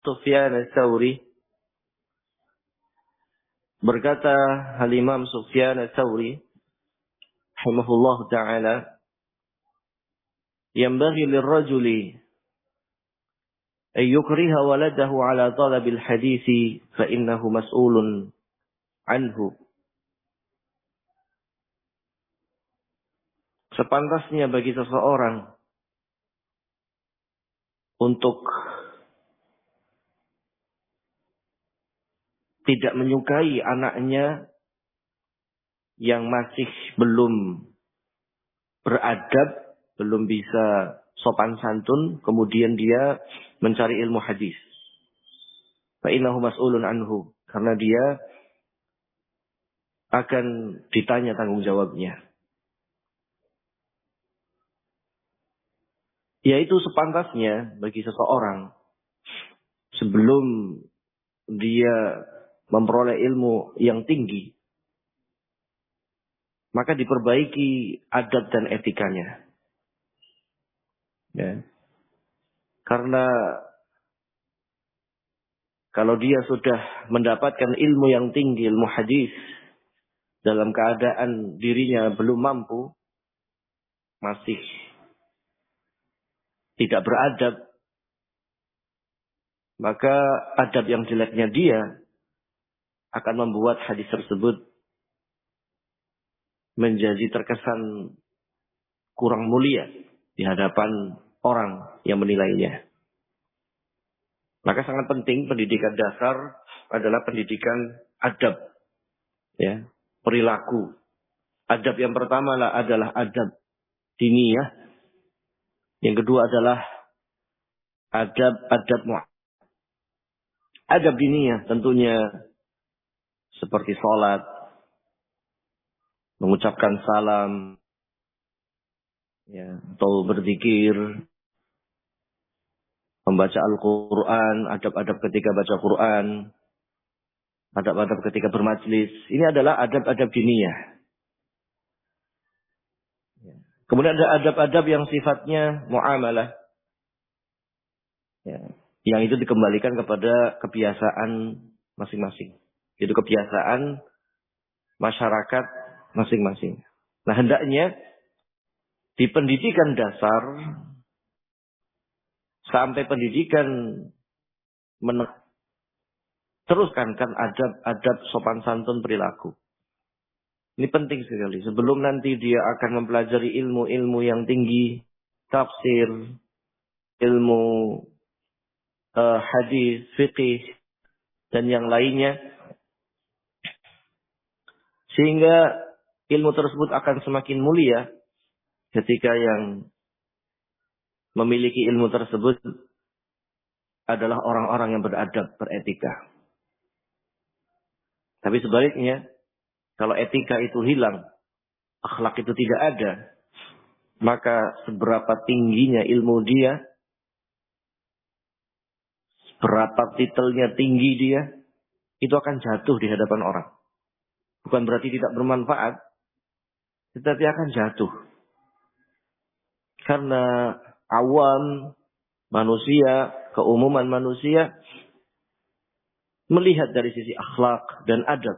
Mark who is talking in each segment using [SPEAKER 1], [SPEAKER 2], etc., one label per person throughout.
[SPEAKER 1] Sufyan Ats-Tsauri berkata Al-Imam Sufyan Ats-Tsauri rahimahullah taala, "Yanbaghi lirrajuli an yukriha waladahu ala talabil hadisi fa innahu mas'ulun anhu." Sepantasnya bagi seseorang untuk tidak menyukai anaknya yang masih belum beradab, belum bisa sopan santun, kemudian dia mencari ilmu hadis. Fa innahu mas'ulun anhu, karena dia akan ditanya tanggung jawabnya. Yaitu sepantasnya bagi seseorang sebelum dia memperoleh ilmu yang tinggi, maka diperbaiki adab dan etikanya. Ya. Karena kalau dia sudah mendapatkan ilmu yang tinggi, ilmu hadis, dalam keadaan dirinya belum mampu, masih tidak beradab, maka adab yang jeleknya dia akan membuat hadis tersebut menjadi terkesan kurang mulia di hadapan orang yang menilainya. Maka sangat penting pendidikan dasar adalah pendidikan adab, ya, perilaku. Adab yang pertama adalah adab diniyah. Yang kedua adalah adab mu'amalah. Adab diniyah tentunya seperti salat, mengucapkan salam, ya, atau berzikir, membaca Al-Quran, adab-adab ketika baca Quran, adab-adab ketika bermajlis. Ini adalah adab-adab diniyah. Kemudian ada adab-adab yang sifatnya muamalah, ya, yang itu dikembalikan kepada kebiasaan masing-masing. Itu kebiasaan masyarakat masing-masing. Nah, hendaknya di pendidikan dasar sampai pendidikan teruskan kan adab sopan santun perilaku. Ini penting sekali. Sebelum nanti dia akan mempelajari ilmu-ilmu yang tinggi, tafsir, ilmu hadis, fiqih, dan yang lainnya, sehingga ilmu tersebut akan semakin mulia ketika yang memiliki ilmu tersebut adalah orang-orang yang beradab, beretika. Tapi sebaliknya, kalau etika itu hilang, akhlak itu tidak ada, maka seberapa tingginya ilmu dia, berapa titelnya tinggi dia, itu akan jatuh di hadapan orang. Bukan berarti tidak bermanfaat, tetapi akan jatuh. Karena awam manusia, keumuman manusia, melihat dari sisi akhlak dan adab.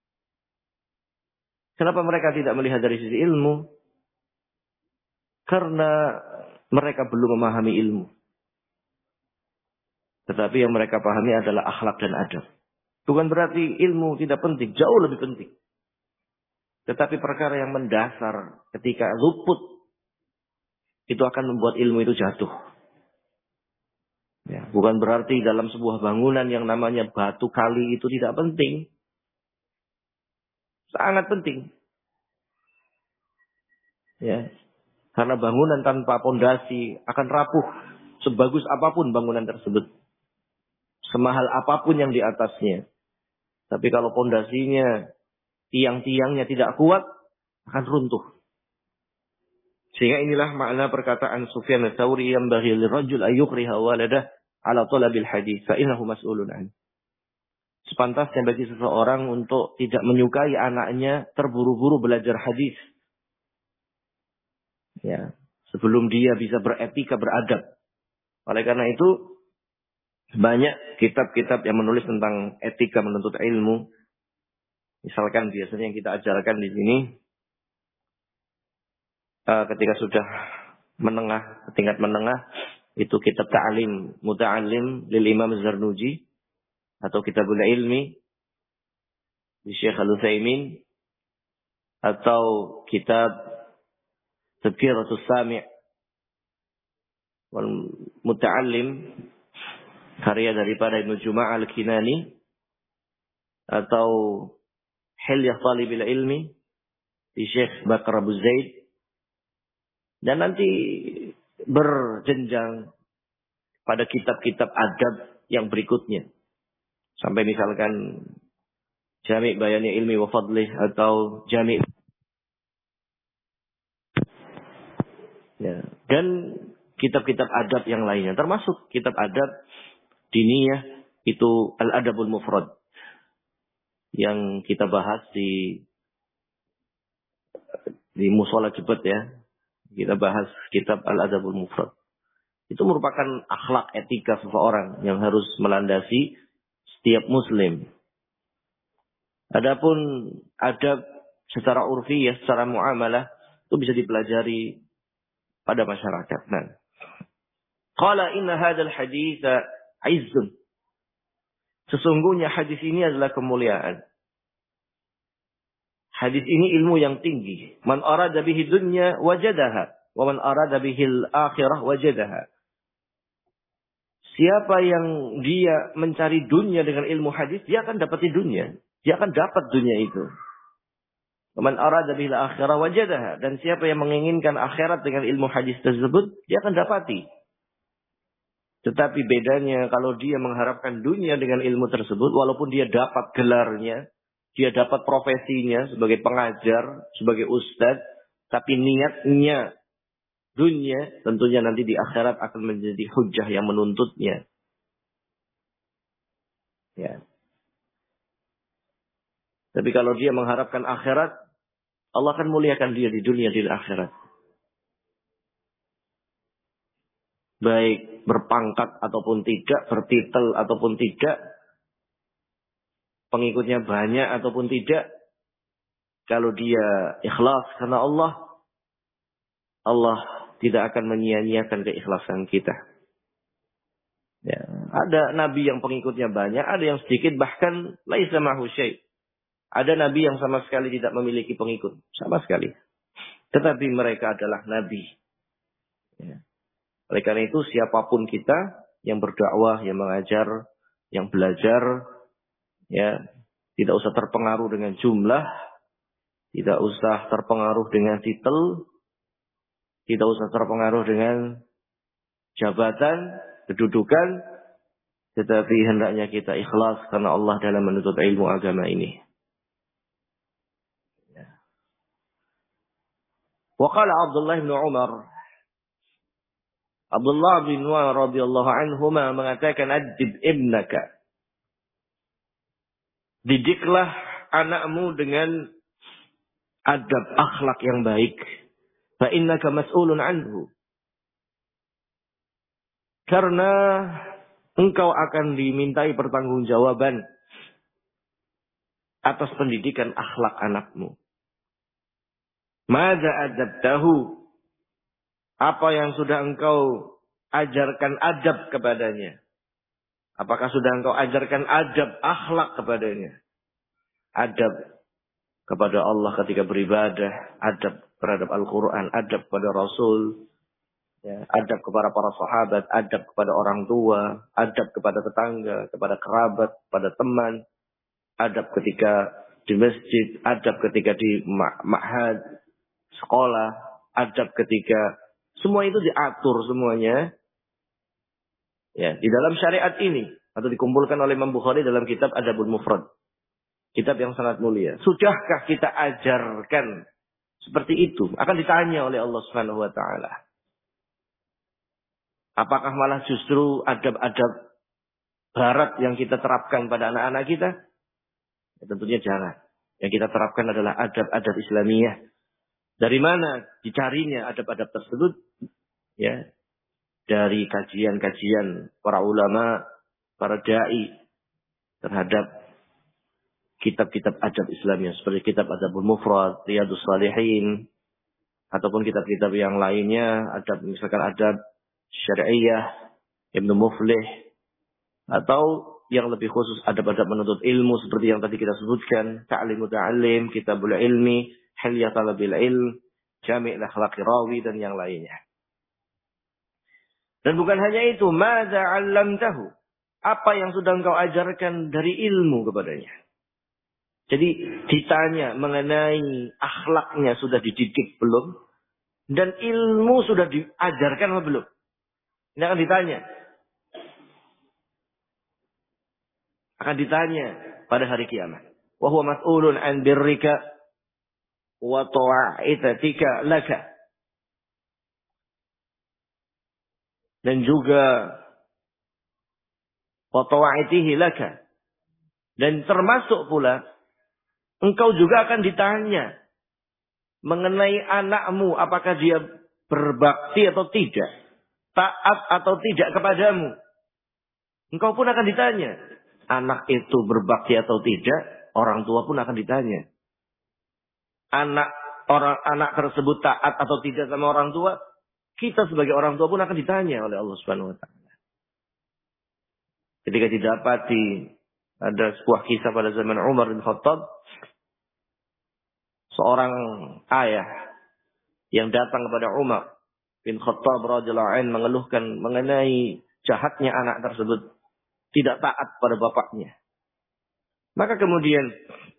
[SPEAKER 1] Kenapa mereka tidak melihat dari sisi ilmu? Karena mereka belum memahami ilmu. Tetapi yang mereka pahami adalah akhlak dan adab. Bukan berarti ilmu tidak penting, jauh lebih penting. Tetapi perkara yang mendasar ketika luput, itu akan membuat ilmu itu jatuh. Ya, bukan berarti dalam sebuah bangunan yang namanya batu kali itu tidak penting. Sangat penting. Ya. Karena bangunan tanpa pondasi akan rapuh. Sebagus apapun bangunan tersebut. Semahal apapun yang di atasnya. Tapi kalau pondasinya, tiang-tiangnya tidak kuat, akan runtuh. Sehingga inilah makna perkataan Sufyan Ats-Tsauri, yang bagi lirajul ayyukriha waladah ala talabil hadis fa innahu mas'ulun an. Sepantasnya bagi seseorang untuk tidak menyukai anaknya terburu-buru belajar hadis. Ya, sebelum dia bisa beretika, beradab. Oleh karena itu, banyak kitab-kitab yang menulis tentang etika menuntut ilmu. Misalkan biasanya yang kita ajarkan di sini ketika sudah menengah, tingkat menengah, itu kitab Ta'alim Muta'allim lil Imam Zarnuji atau Kitabul Ilmi di Syekh Al-Utsaimin, atau kitab Tadhkiratus Sami' wal Muta'allim karya daripada Ibnu Juma' Al-Kinani, atau Hilyah Talibil Ilmi di Syekh Bakar Abu Zaid, dan nanti berjenjang pada kitab-kitab adab yang berikutnya sampai misalkan Jami' Bayani Ilmi wa Fadlih atau Jami' ya, dan kitab-kitab adab yang lainnya, termasuk kitab adab diniyah itu Al-Adabul Mufrad yang kita bahas di Mushola Jebet ya. Kita bahas kitab Al-Adabul Mufrad. Itu merupakan akhlak etika seseorang yang harus melandasi setiap muslim. Adapun adab secara urfiyah, secara muamalah, itu bisa dipelajari pada masyarakat. Nah, qala inna hadzal haditsa izzun. Sesungguhnya hadis ini adalah kemuliaan. Hadis ini ilmu yang tinggi. Man arada bihi dunya wajadaha, wa man arada bihil akhirah wajadaha. Siapa yang dia mencari dunia dengan ilmu hadis, dia akan dapat dunia. Dia akan dapat dunia itu. Wa man arada bihil akhirah wajadaha. Dan siapa yang menginginkan akhirat dengan ilmu hadis tersebut, dia akan dapati. Tetapi bedanya kalau dia mengharapkan dunia dengan ilmu tersebut, walaupun dia dapat gelarnya, dia dapat profesinya sebagai pengajar, sebagai ustadz, tapi niatnya dunia, tentunya nanti di akhirat akan menjadi hujjah yang menuntutnya. Ya. Tapi kalau dia mengharapkan akhirat, Allah akan muliakan dia di dunia dan di akhirat. Baik berpangkat ataupun tidak, bertitel ataupun tidak, pengikutnya banyak ataupun tidak, kalau dia ikhlas karena Allah, Allah tidak akan menyia-nyiakan keikhlasan kita. Ya, ada nabi yang pengikutnya banyak, ada yang sedikit, bahkan laisa ma'hu syai'. Ada nabi yang sama sekali tidak memiliki pengikut, sama sekali. Tetapi mereka adalah nabi. Ya. Oleh karena itu siapapun kita yang berdakwah, yang mengajar, yang belajar, ya, tidak usah terpengaruh dengan jumlah, tidak usah terpengaruh dengan titel, tidak usah terpengaruh dengan jabatan, kedudukan, tetapi hendaknya kita ikhlas karena Allah dalam menuntut ilmu agama ini. Wa qala Abdullah bin Umar, Abdullah bin Umar radhiyallahu anhuma mengatakan, adib ibnaka, didiklah anakmu dengan adab akhlak yang baik. Fa innaka mas'ulun anhu. Karena engkau akan dimintai pertanggungjawaban atas pendidikan akhlak anakmu. Madza adabtahu? Apa yang sudah engkau ajarkan adab kepadanya? Apakah sudah engkau ajarkan adab akhlak kepadanya? Adab kepada Allah ketika beribadah, adab terhadap Al-Quran, adab kepada Rasul, ya, adab kepada para sahabat, adab kepada orang tua, adab kepada tetangga, kepada kerabat, kepada teman, adab ketika di masjid, adab ketika di ma'had, sekolah, adab ketika, semua itu diatur semuanya ya di dalam syariat ini, atau dikumpulkan oleh Imam Bukhari dalam kitab Adabul Mufrad. Kitab yang sangat mulia. Sudahkah kita ajarkan seperti itu? Akan ditanya oleh Allah Subhanahu wa taala. Apakah malah justru adab-adab barat yang kita terapkan pada anak-anak kita? Ya, tentunya jangan. Yang kita terapkan adalah adab-adab Islamiyah. Dari mana dicarinya adab-adab tersebut? Ya, dari kajian-kajian para ulama, para dai terhadap kitab-kitab adab Islamnya seperti kitab Adabul Mufrad, Riyadhus Shalihin, ataupun kitab-kitab yang lainnya, adab misalkan adab syariah, Ibnu Muflih, atau yang lebih khusus adab-adab menuntut ilmu seperti yang tadi kita sebutkan, Ta'lim Muta'allim, Kitabul Ilmi, Hilyah Talabil Ilm, Jami' Akhlaqi Rawi, dan yang lainnya. Dan bukan hanya itu, Madza 'allamtahu? Apa yang sudah engkau ajarkan dari ilmu kepadanya? Jadi ditanya mengenai akhlaknya sudah dididik belum? Dan ilmu sudah diajarkan atau belum? Ini akan ditanya. Akan ditanya pada hari kiamat. Wa huwa mas'ulun an birrika wa ta'itatika laka. Dan juga wa ta'itihi laka. Dan termasuk pula engkau juga akan ditanya mengenai anakmu, apakah dia berbakti atau tidak, taat atau tidak kepadamu. Engkau pun akan ditanya. Anak itu berbakti atau tidak, orang tua pun akan ditanya. Anak tersebut taat atau tidak sama orang tua, kita sebagai orang tua pun akan ditanya oleh Allah Subhanahu wa taala. Ketika didapati ada sebuah kisah pada zaman Umar bin Khattab, seorang ayah yang datang kepada Umar bin Khattab radhiyallahu anhu mengeluhkan mengenai jahatnya anak tersebut, tidak taat pada bapaknya. Maka kemudian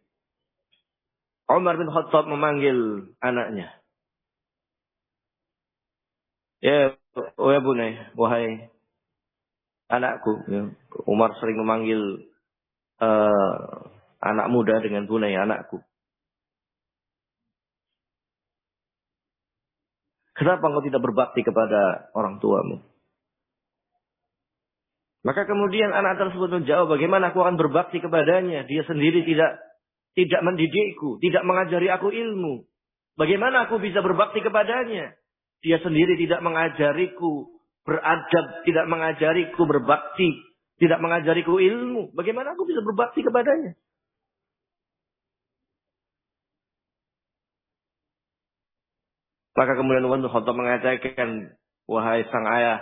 [SPEAKER 1] Umar bin Khattab memanggil anaknya. Ya bunai, wahai anakku. Ya. Umar sering memanggil anak muda dengan bunai, anakku. Kenapa engkau tidak berbakti kepada orang tuamu? Maka kemudian anak tersebut menjawab, bagaimana aku akan berbakti kepadanya? Dia sendiri tidak mendidikku, tidak mengajari aku ilmu. Bagaimana aku bisa berbakti kepadanya? Dia sendiri tidak mengajariku beradab, tidak mengajariku berbakti, tidak mengajariku ilmu. Bagaimana aku bisa berbakti kepadanya? Maka kemudian Umar bin Khattab mengatakan, wahai sang ayah,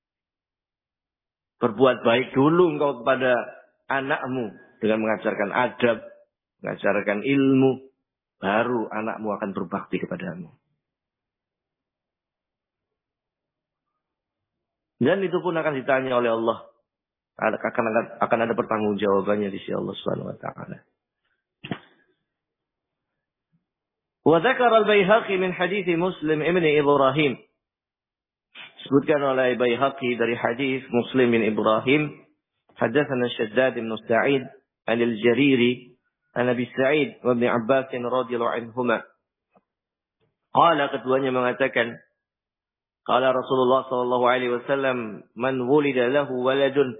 [SPEAKER 1] berbuat baik dulu engkau kepada anakmu dengan mengajarkan adab, mengajarkan ilmu, baru anakmu akan berbakti kepadamu. Dan itu pun akan ditanya oleh Allah. Akan ada pertanggungjawabannya di sisi Allah Subhanahu wa taala. Wa dzakara al-Baihaqi min hadits Muslim ibn Ibrahim. Disebutkan oleh Baihaqi dari hadis Muslim bin Ibrahim, hadatsana Shaddad bin Sa'id an al-Jariri an Abi Sa'id wa Ibn Abbas radhiyallahu anhuma. Qala, keduanya mengatakan, qala Rasulullah sallallahu alaihi wasallam, man wulida lahu waladun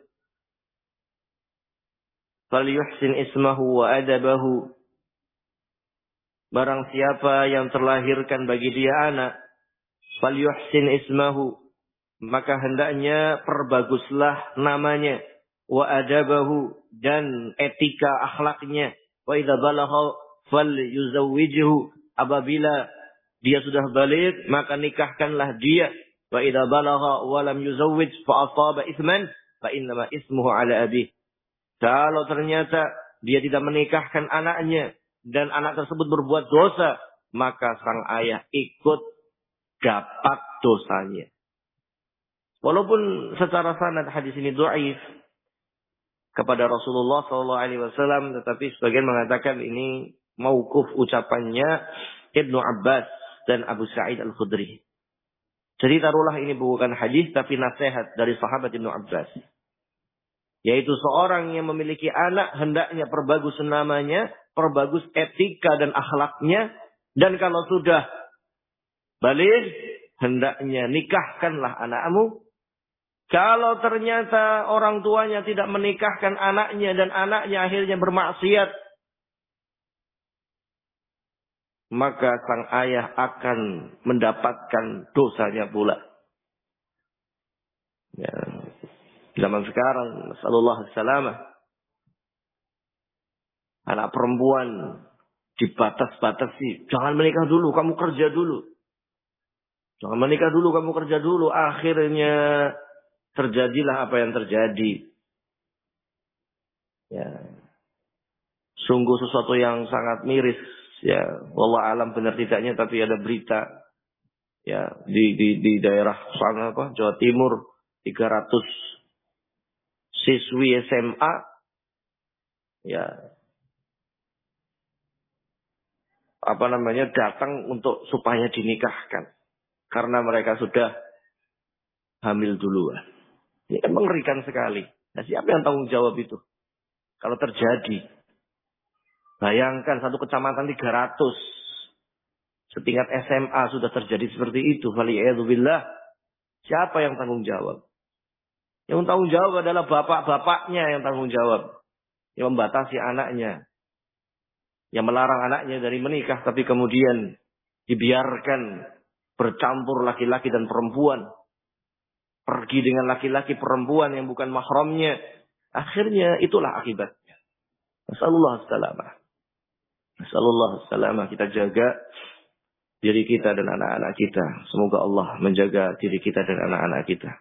[SPEAKER 1] falyuhsin ismahu wa adabahu. Barang siapa yang terlahirkan bagi dia anak, falyuhsin ismahu, maka hendaknya perbaguslah namanya, wa adabahu, dan etika akhlaknya, wa idza balagha falyuzawwijhu, apabila dia sudah balik maka nikahkanlah dia, wa idza balagha wa lam yuzawwij fa asaba itsman fa innama ismuhu ala abih. Kalau ternyata dia tidak menikahkan anaknya dan anak tersebut berbuat dosa, maka sang ayah ikut dapat dosanya. Walaupun secara sanad hadis ini dhaif kepada Rasulullah SAW, tetapi sebagian mengatakan ini mauquf ucapannya Ibnu Abbas dan Abu Sa'id Al-Khudri. Jadi taruhlah ini bukan hadis tapi nasihat dari sahabat Ibnu Abbas. Yaitu seorang yang memiliki anak hendaknya perbagus namanya, perbagus etika dan akhlaknya, dan kalau sudah balik hendaknya nikahkanlah anakmu. Kalau ternyata orang tuanya tidak menikahkan anaknya dan anaknya akhirnya bermaksiat, maka sang ayah akan mendapatkan dosanya pula. Ya. Zaman sekarang, nasallallahu salamah, anak perempuan dibatas-batasi. Jangan menikah dulu, kamu kerja dulu. Jangan menikah dulu, kamu kerja dulu. Akhirnya terjadilah apa yang terjadi. Ya, sungguh sesuatu yang sangat miris. Ya, wallah alam benar tidaknya, tapi ada berita. Ya, di daerah sana apa, Jawa Timur, 300 siswi SMA, ya, apa namanya, datang untuk supaya dinikahkan. Karena mereka sudah hamil duluan. Ini kan mengerikan sekali. Nah, siapa yang tanggung jawab itu? Kalau terjadi. Bayangkan satu kecamatan 300. Setingkat SMA sudah terjadi seperti itu. Waliyadzubillah. Siapa yang tanggung jawab? Yang tanggung jawab adalah bapak-bapaknya yang tanggung jawab. Yang membatasi anaknya. Yang melarang anaknya dari menikah. Tapi kemudian dibiarkan bercampur laki-laki dan perempuan. Pergi dengan laki-laki perempuan yang bukan mahramnya. Akhirnya itulah akibatnya. Nasallallahu salamah. Nasallallahu salamah. Kita jaga diri kita dan anak-anak kita. Semoga Allah menjaga diri kita dan anak-anak kita.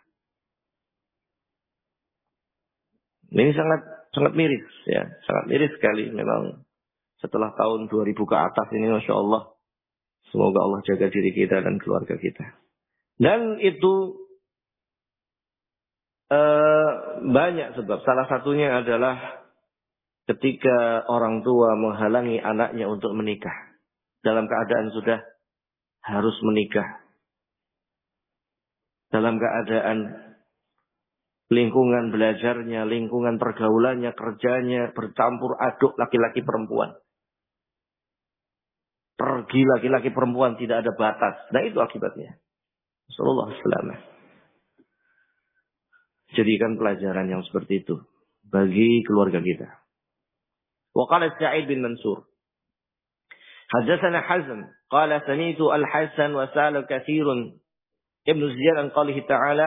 [SPEAKER 1] Ini sangat miris, ya, sangat miris sekali. Memang setelah tahun 2000 ke atas ini, masya Allah. Semoga Allah jaga diri kita dan keluarga kita. Dan itu banyak sebab. Salah satunya adalah ketika orang tua menghalangi anaknya untuk menikah. Dalam keadaan sudah harus menikah. Dalam keadaan lingkungan belajarnya, lingkungan pergaulannya, kerjanya bercampur aduk laki-laki perempuan. Pergi laki-laki perempuan tidak ada batas. Nah itu akibatnya. Sallallahu alaihi wasallam. Jadikan pelajaran yang seperti itu bagi keluarga kita. Wa qala Sa'id bin Mansur. Hadatsana Hazm qala sami'tu Al-Hasan wa sa'ala katsirun Ibnu Ziyad an qalihi ta'ala.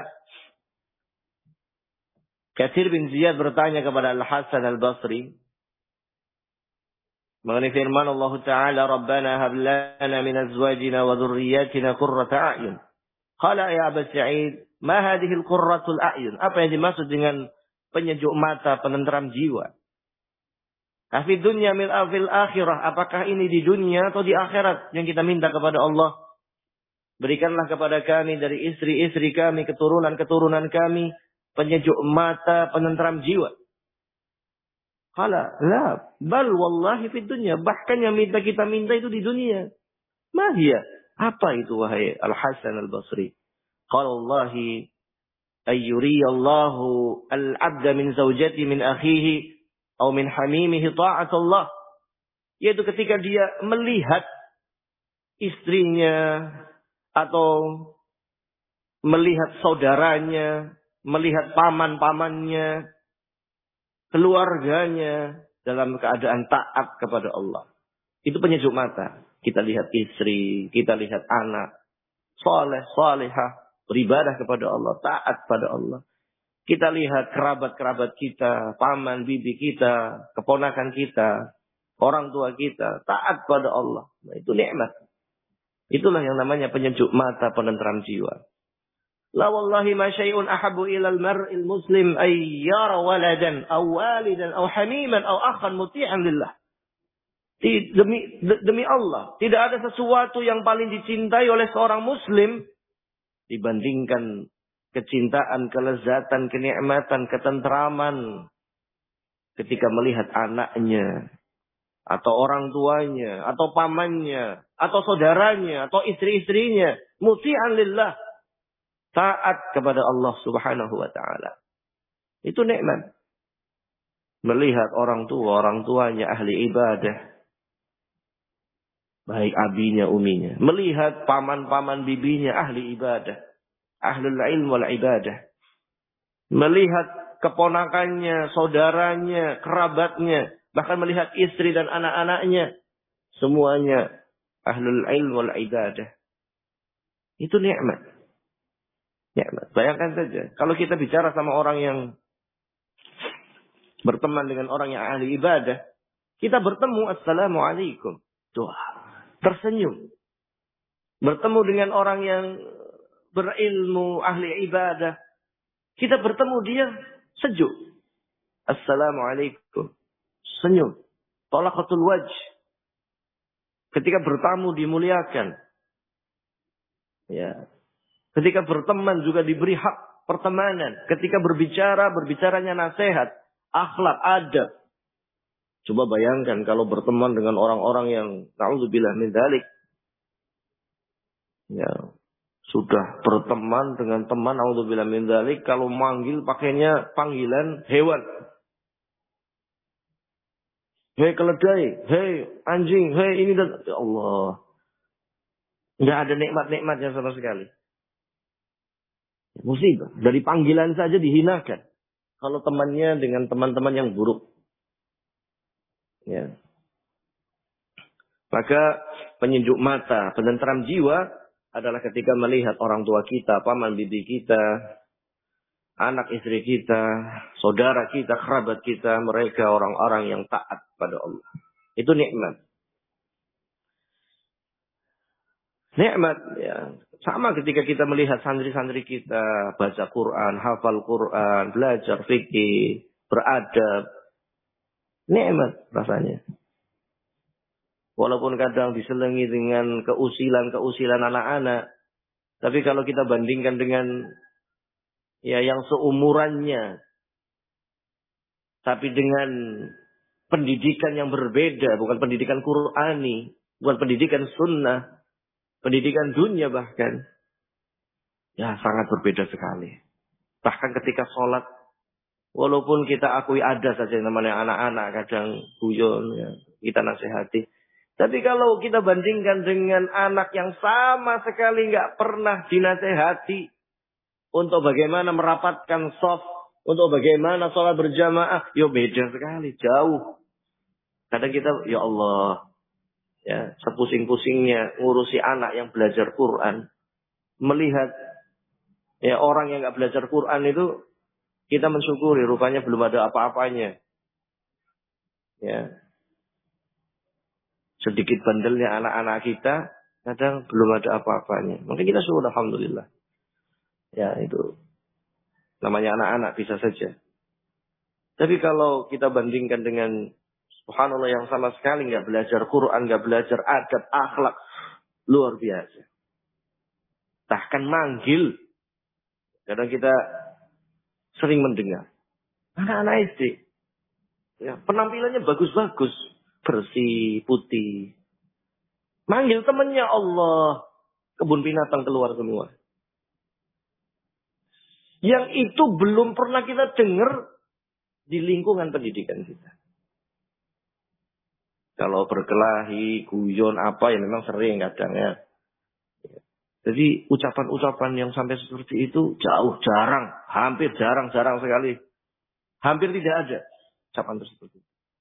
[SPEAKER 1] Katsir bin Ziyad bertanya kepada Al-Hasan Al-Basri mengenai firman Allah Ta'ala, Rabbana hab lana min azwajina wa dhurriyyatina qurrata a'yun. Qala ya Aba Sa'id, ma hadhihi al-qurratul a'yun? Apa yang dimaksud dengan penyejuk mata, penenteram jiwa? Afi dunya min afil akhirah, apakah ini di dunia atau di akhirat yang kita minta kepada Allah? Berikanlah kepada kami dari istri-istri kami, keturunan-keturunan kami, penyejuk mata, penenteram jiwa. Qala, la, bal wallahi fid dunya. Bahkan yang kita minta itu di dunia. Mahia. Apa itu wahai Al-Hasan Al-Basri? Qala Allahi ayyuriyallahu al-abda min zawjati min akhihi atau min hamimihi ta'atullah. Yaitu ketika dia melihat istrinya atau melihat saudaranya, melihat paman-pamannya, keluarganya dalam keadaan taat kepada Allah. Itu penyejuk mata. Kita lihat istri, kita lihat anak, soleh, solehah, beribadah kepada Allah, taat pada Allah. Kita lihat kerabat-kerabat kita, paman, bibi kita, keponakan kita, orang tua kita, taat pada Allah. Nah, itu nikmat. Itulah yang namanya penyejuk mata, penenteram jiwa. La wallahi ma syai'un ahabbu ila al-mar'il muslim ay yara waladan aw walidan aw hamiman aw akhan muti'an lillah. Demi Allah, tidak ada sesuatu yang paling dicintai oleh seorang muslim dibandingkan kecintaan, kelezatan, kenikmatan, ketenteraman ketika melihat anaknya atau orang tuanya atau pamannya atau saudaranya atau istri-istrinya muti'an lillah, taat kepada Allah Subhanahu wa taala. Itu nikmat. Melihat orang tuanya ahli ibadah. Baik abinya, uminya. Melihat paman-paman bibinya ahli ibadah. Ahlul ilm wal ibadah. Melihat keponakannya, saudaranya, kerabatnya. Bahkan melihat istri dan anak-anaknya. Semuanya ahlul ilm wal ibadah. Itu nikmat. Ya, bayangkan saja, kalau kita bicara sama orang yang berteman dengan orang yang ahli ibadah, kita bertemu, assalamualaikum. Doa. Tersenyum. Bertemu dengan orang yang berilmu, ahli ibadah. Kita bertemu dia sejuk. Assalamualaikum. Senyum. Talaqatul wajh. Ketika bertamu dimuliakan. Ya. Ketika berteman juga diberi hak pertemanan. Ketika berbicara, berbicaranya nasihat. Akhlak, adab. Coba bayangkan kalau berteman dengan orang-orang yang na'udzubillah min dzalik. Ya, sudah berteman dengan teman na'udzubillah min dzalik, kalau manggil pakainya panggilan hewan. Hei keledai, hei anjing, hei ini dan ya Allah. Enggak ada nikmat-nikmatnya sama sekali. Musibah. Dari panggilan saja dihinakan. Kalau temannya dengan teman-teman yang buruk. Ya. Maka penyejuk mata, penenteram jiwa adalah ketika melihat orang tua kita, paman bibi kita, anak istri kita, saudara kita, kerabat kita, mereka orang-orang yang taat pada Allah. Itu nikmat. Nikmat ya. Sama ketika kita melihat santri-santri kita baca Quran, hafal Quran, belajar fikih, beradab. Nikmat rasanya. Walaupun kadang diselingi dengan keusilan anak-anak. Tapi kalau kita bandingkan dengan ya yang seumurannya. Tapi dengan pendidikan yang berbeda. Bukan pendidikan Qur'ani. Bukan pendidikan sunnah. Pendidikan dunia bahkan. Ya sangat berbeda sekali. Bahkan ketika sholat. Walaupun kita akui ada saja yang namanya anak-anak. Kadang guyon. Ya, kita nasihati. Tapi kalau kita bandingkan dengan anak yang sama sekali nggak pernah dinasehati untuk bagaimana merapatkan shaf, untuk bagaimana sholat berjamaah, yo beda sekali, jauh. Kadang kita, ya Allah, ya sepusing-pusingnya ngurusi anak yang belajar Quran, melihat ya orang yang nggak belajar Quran itu kita mensyukuri, rupanya belum ada apa-apanya, ya. Sedikit bandelnya anak-anak kita, kadang belum ada apa-apanya. Mungkin kita syukur alhamdulillah. Ya itu. Namanya anak-anak bisa saja. Tapi kalau kita bandingkan dengan subhanallah yang sama sekali nggak belajar Quran, nggak belajar adab, akhlak. Luar biasa. Bahkan manggil. Kadang kita sering mendengar. Anak-anak SD. Ya, penampilannya bagus-bagus. Bersih, putih. Manggil temannya Allah. Kebun binatang keluar semua. Yang itu belum pernah kita dengar di lingkungan pendidikan kita. Kalau berkelahi, guyon, apa ya memang sering kadang ya. Jadi ucapan-ucapan yang sampai seperti itu jauh, jarang. Hampir jarang sekali. Hampir tidak ada ucapan tersebut.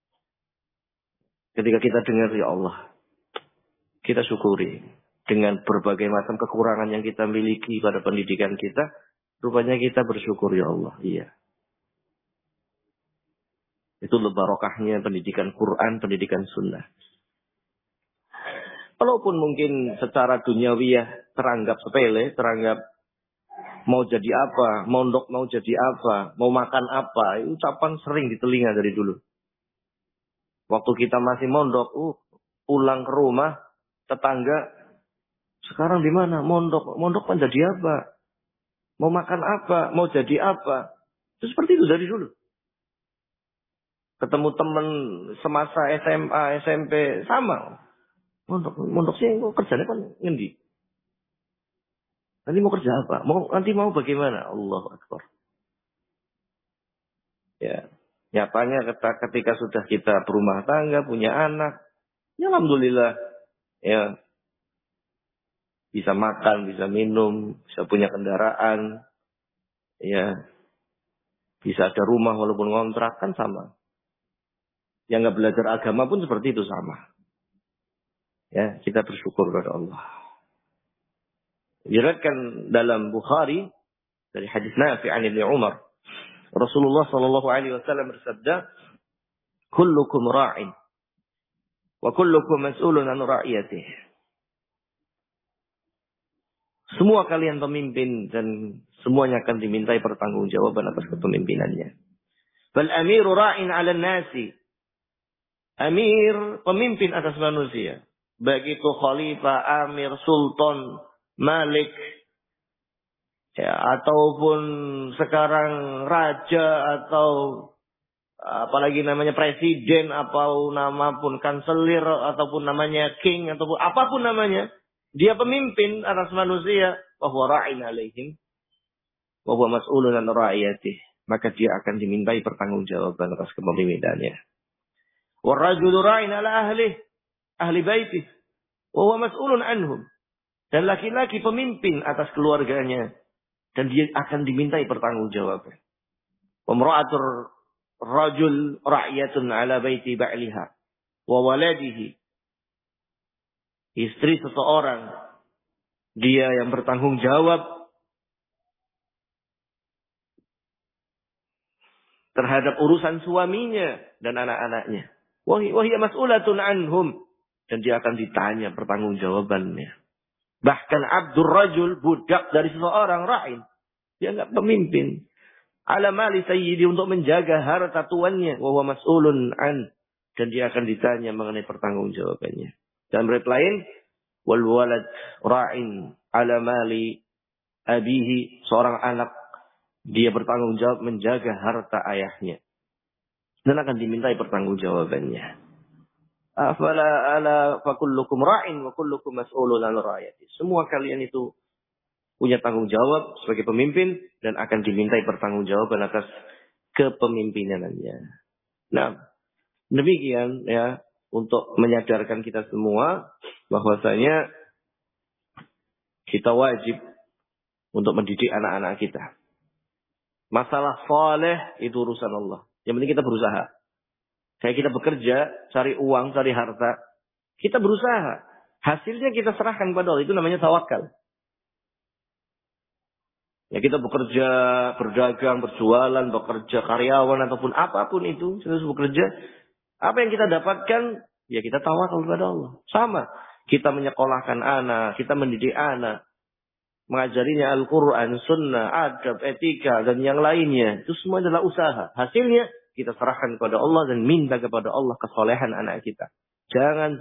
[SPEAKER 1] Ketika kita dengar, ya Allah, kita syukuri. Dengan berbagai macam kekurangan yang kita miliki pada pendidikan kita, rupanya kita bersyukur, ya Allah. Iya. Itu barokahnya pendidikan Quran, pendidikan sunnah. Walaupun mungkin secara duniawiyah teranggap sepele, teranggap mau jadi apa, mondok mau jadi apa, mau makan apa, itu ucapan sering di telinga dari dulu. Waktu kita masih mondok, pulang ke rumah, tetangga, sekarang di mana? Mondok. Mondok kan jadi apa? Mau makan apa? Mau jadi apa? Itu seperti itu dari dulu. Ketemu teman semasa SMA, SMP, sama. Mondok sih, kerjanya kan ngendi? Nanti mau kerja apa? Nanti mau bagaimana? Allahu Akbar. Ya. Nyatanya ketika sudah kita berumah tangga, punya anak, ya alhamdulillah, ya bisa makan, bisa minum, bisa punya kendaraan, ya bisa ada rumah walaupun ngontrak kan sama. Yang nggak belajar agama pun seperti itu sama. Ya kita bersyukur kepada Allah. Diriwayatkan dalam Bukhari dari hadis Nafi' an Ibnu Umar Rasulullah Shallallahu Alaihi Wasallam bersabda, "Kullukum ra'in, wa kullukum mas'ulun an ra'iyatih." Semua kalian pemimpin dan semuanya akan dimintai pertanggungjawaban atas kepemimpinannya. Bal amiru ra'in 'ala nasi. Amir, pemimpin atas manusia. Baik itu khalifah, amir, sultan, malik, ya, ataupun sekarang raja atau apalagi namanya presiden, atau nama pun kanselir, ataupun namanya king, ataupun apapun namanya. Dia pemimpin atas manusia. Wa huwa ra'in 'alaihim. Wa huwa mas'ulun 'an ra'iyatih. Maka dia akan dimintai pertanggungjawaban atas kepemimpinannya. Wa rajulu ra'in 'ala ahli baitih. Wa huwa mas'ulun 'anhum. Dan laki-laki pemimpin atas keluarganya. Dan dia akan dimintai pertanggungjawaban. Wa imra'atur rajul ra'yatun 'ala baiti ba'liha wa waladihi. Istri seseorang, dia yang bertanggung jawab terhadap urusan suaminya dan anak-anaknya. Wa hiya mas'ulatun anhum. Dan dia akan ditanya pertanggungjawabannya. Bahkan abdur rajul, budak dari seseorang, ra'in. Dia enggak pemimpin. Ala mali sayyidi, untuk menjaga harta tuannya. Wa huwa mas'ulun an. Dan dia akan ditanya mengenai pertanggungjawabannya. Dan riwayat lain, wal walad ra'in ala mali abihi. Seorang anak, dia bertanggung jawab menjaga harta ayahnya. Dan akan dimintai pertanggungjawabannya. Afala ala fakullukum ra'in wa kullukum mas'ulun an ra'yati. Semua kalian itu punya tanggung jawab sebagai pemimpin dan akan dimintai pertanggungjawaban atas kepemimpinannya. Nah, demikian ya, untuk menyadarkan kita semua bahwasanya kita wajib untuk mendidik anak-anak kita. Masalah saleh itu urusan Allah. Yang penting kita berusaha. Kayak kita bekerja, cari uang, cari harta. Kita berusaha. Hasilnya kita serahkan kepada Allah. Itu namanya tawakal. Ya, kita bekerja, berdagang, berjualan, bekerja karyawan ataupun apapun itu, kita bekerja. Apa yang kita dapatkan, ya kita tawakal kepada Allah. Sama. Kita menyekolahkan anak, kita mendidik anak, mengajarinya Al-Quran, Sunnah, adab, etika, dan yang lainnya. Itu semua adalah usaha. Hasilnya kita serahkan kepada Allah dan minta kepada Allah kesolehan anak kita. Jangan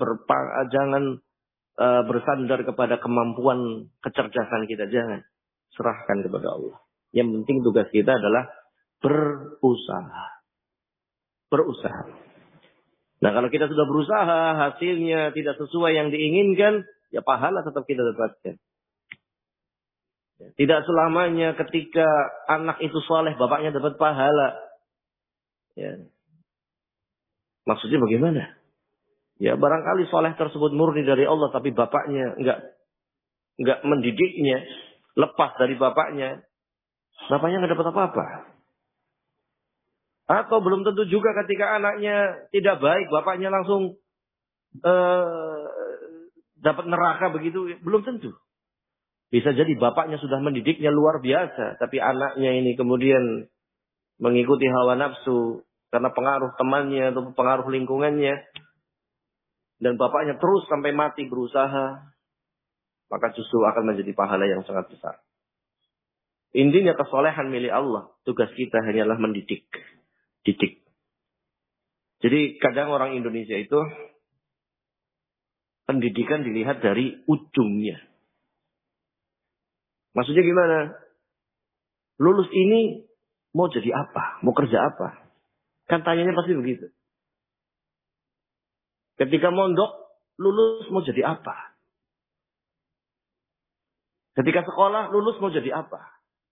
[SPEAKER 1] bersandar kepada kemampuan kecerdasan kita. Jangan. Serahkan kepada Allah. Yang penting tugas kita adalah berusaha. Berusaha. Nah, kalau kita sudah berusaha, hasilnya tidak sesuai yang diinginkan, ya pahala tetap kita dapatkan. Tidak selamanya ketika anak itu soleh, bapaknya dapat pahala. Ya. Maksudnya bagaimana? Ya, barangkali soleh tersebut murni dari Allah, tapi bapaknya enggak mendidiknya, lepas dari bapaknya. Bapaknya enggak dapat apa-apa. Atau belum tentu juga ketika anaknya tidak baik, bapaknya langsung dapat neraka begitu. Belum tentu. Bisa jadi bapaknya sudah mendidiknya luar biasa, tapi anaknya ini kemudian mengikuti hawa nafsu karena pengaruh temannya atau pengaruh lingkungannya. Dan bapaknya terus sampai mati berusaha, maka justru akan menjadi pahala yang sangat besar. Intinya kesolehan milik Allah. Tugas kita hanyalah mendidik. Didik. Jadi kadang orang Indonesia itu pendidikan dilihat dari ujungnya. Maksudnya gimana? Lulus ini mau jadi apa? Mau kerja apa? Kan tanyanya pasti begitu. Ketika mondok, lulus mau jadi apa? Ketika sekolah, lulus mau jadi apa?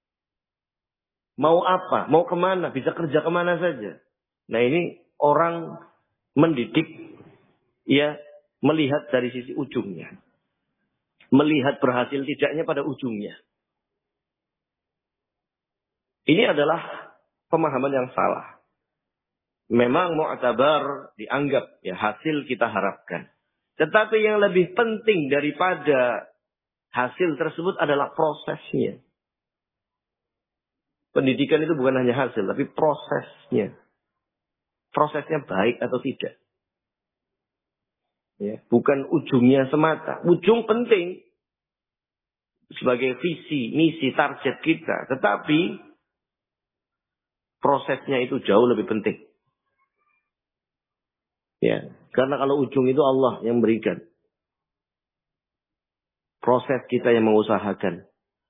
[SPEAKER 1] Mau apa? Mau kemana? Bisa kerja kemana saja? Nah, ini orang mendidik, ya, melihat dari sisi ujungnya. Melihat berhasil tidaknya pada ujungnya. Ini adalah pemahaman yang salah. Memang mu'tabar dianggap ya hasil kita harapkan. Tetapi yang lebih penting daripada hasil tersebut adalah prosesnya. Pendidikan itu bukan hanya hasil, tapi prosesnya. Prosesnya baik atau tidak. Ya, bukan ujungnya semata. Ujung penting sebagai visi, misi, target kita. Tetapi prosesnya itu jauh lebih penting. Ya, karena kalau ujung itu Allah yang berikan. Proses kita yang mengusahakan.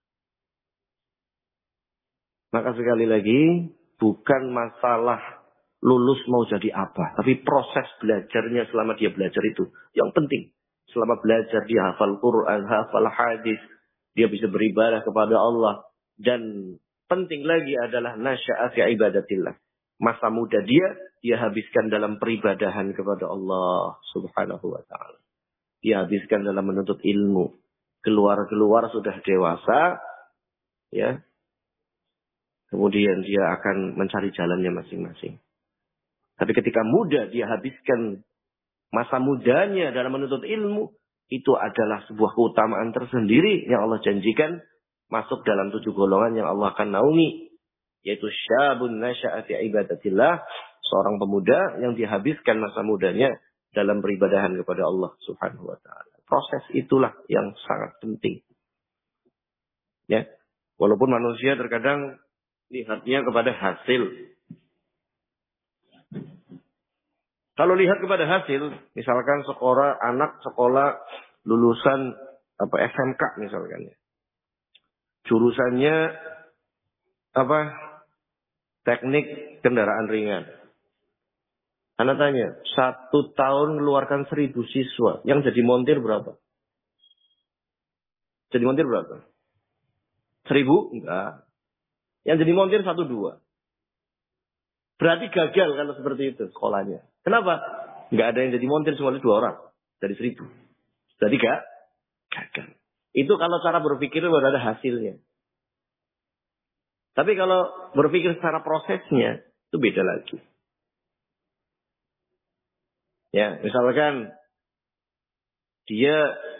[SPEAKER 1] Maka sekali lagi, bukan masalah lulus mau jadi apa. Tapi proses belajarnya selama dia belajar itu. Yang penting. Selama belajar dia hafal Quran, hafal hadis. Dia bisa beribadah kepada Allah. Dan penting lagi adalah nasya'a fi ibadatillah. Masa muda dia habiskan dalam peribadahan kepada Allah subhanahu wa ta'ala. Dia habiskan dalam menuntut ilmu. Keluar sudah dewasa. Ya. Kemudian dia akan mencari jalannya masing-masing. Tapi ketika muda dia habiskan masa mudanya dalam menuntut ilmu. Itu adalah sebuah keutamaan tersendiri yang Allah janjikan. Masuk dalam 7 golongan yang Allah akan naungi. Yaitu syabun nasya'a fi ibadatillah. Seorang pemuda yang dihabiskan masa mudanya dalam peribadahan kepada Allah subhanahu wa ta'ala. Proses itulah yang sangat penting. Ya. Walaupun manusia terkadang lihatnya kepada hasil. Kalau lihat kepada hasil, misalkan anak sekolah lulusan SMK misalkan. Jurusannya teknik kendaraan ringan. Anak tanya, 1 tahun mengeluarkan 1.000 siswa. Yang jadi montir berapa? Jadi montir berapa? 1.000? Enggak. Yang jadi montir 1-2. Berarti gagal kalau seperti itu sekolahnya. Kenapa? Enggak ada yang jadi montir semuanya 2 orang. Dari 1.000. Berarti gagal. Itu kalau cara berpikir baru ada hasilnya. Tapi kalau berpikir secara prosesnya, itu beda lagi. Ya, misalkan dia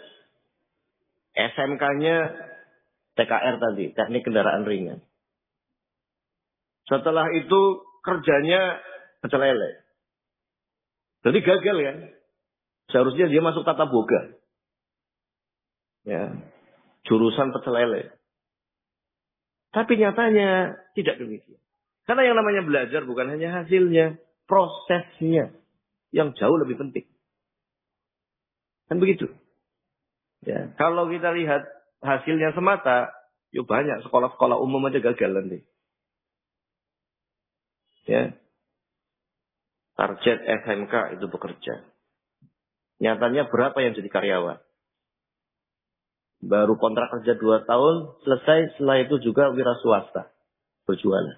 [SPEAKER 1] SMK-nya TKR tadi, teknik kendaraan ringan. Setelah itu kerjanya pecel lele. Jadi gagal kan? Seharusnya dia masuk tata boga. Ya, jurusan pecel lele. Tapi nyatanya tidak demikian. Karena yang namanya belajar bukan hanya hasilnya, prosesnya. Yang jauh lebih penting. Kan begitu. Ya, kalau kita lihat hasilnya semata, yuk banyak sekolah-sekolah umum aja gagal nanti. Ya. Target SMK itu bekerja. Nyatanya berapa yang jadi karyawan? Baru kontrak kerja 2 tahun, selesai, setelah itu juga wira swasta. Berjualan.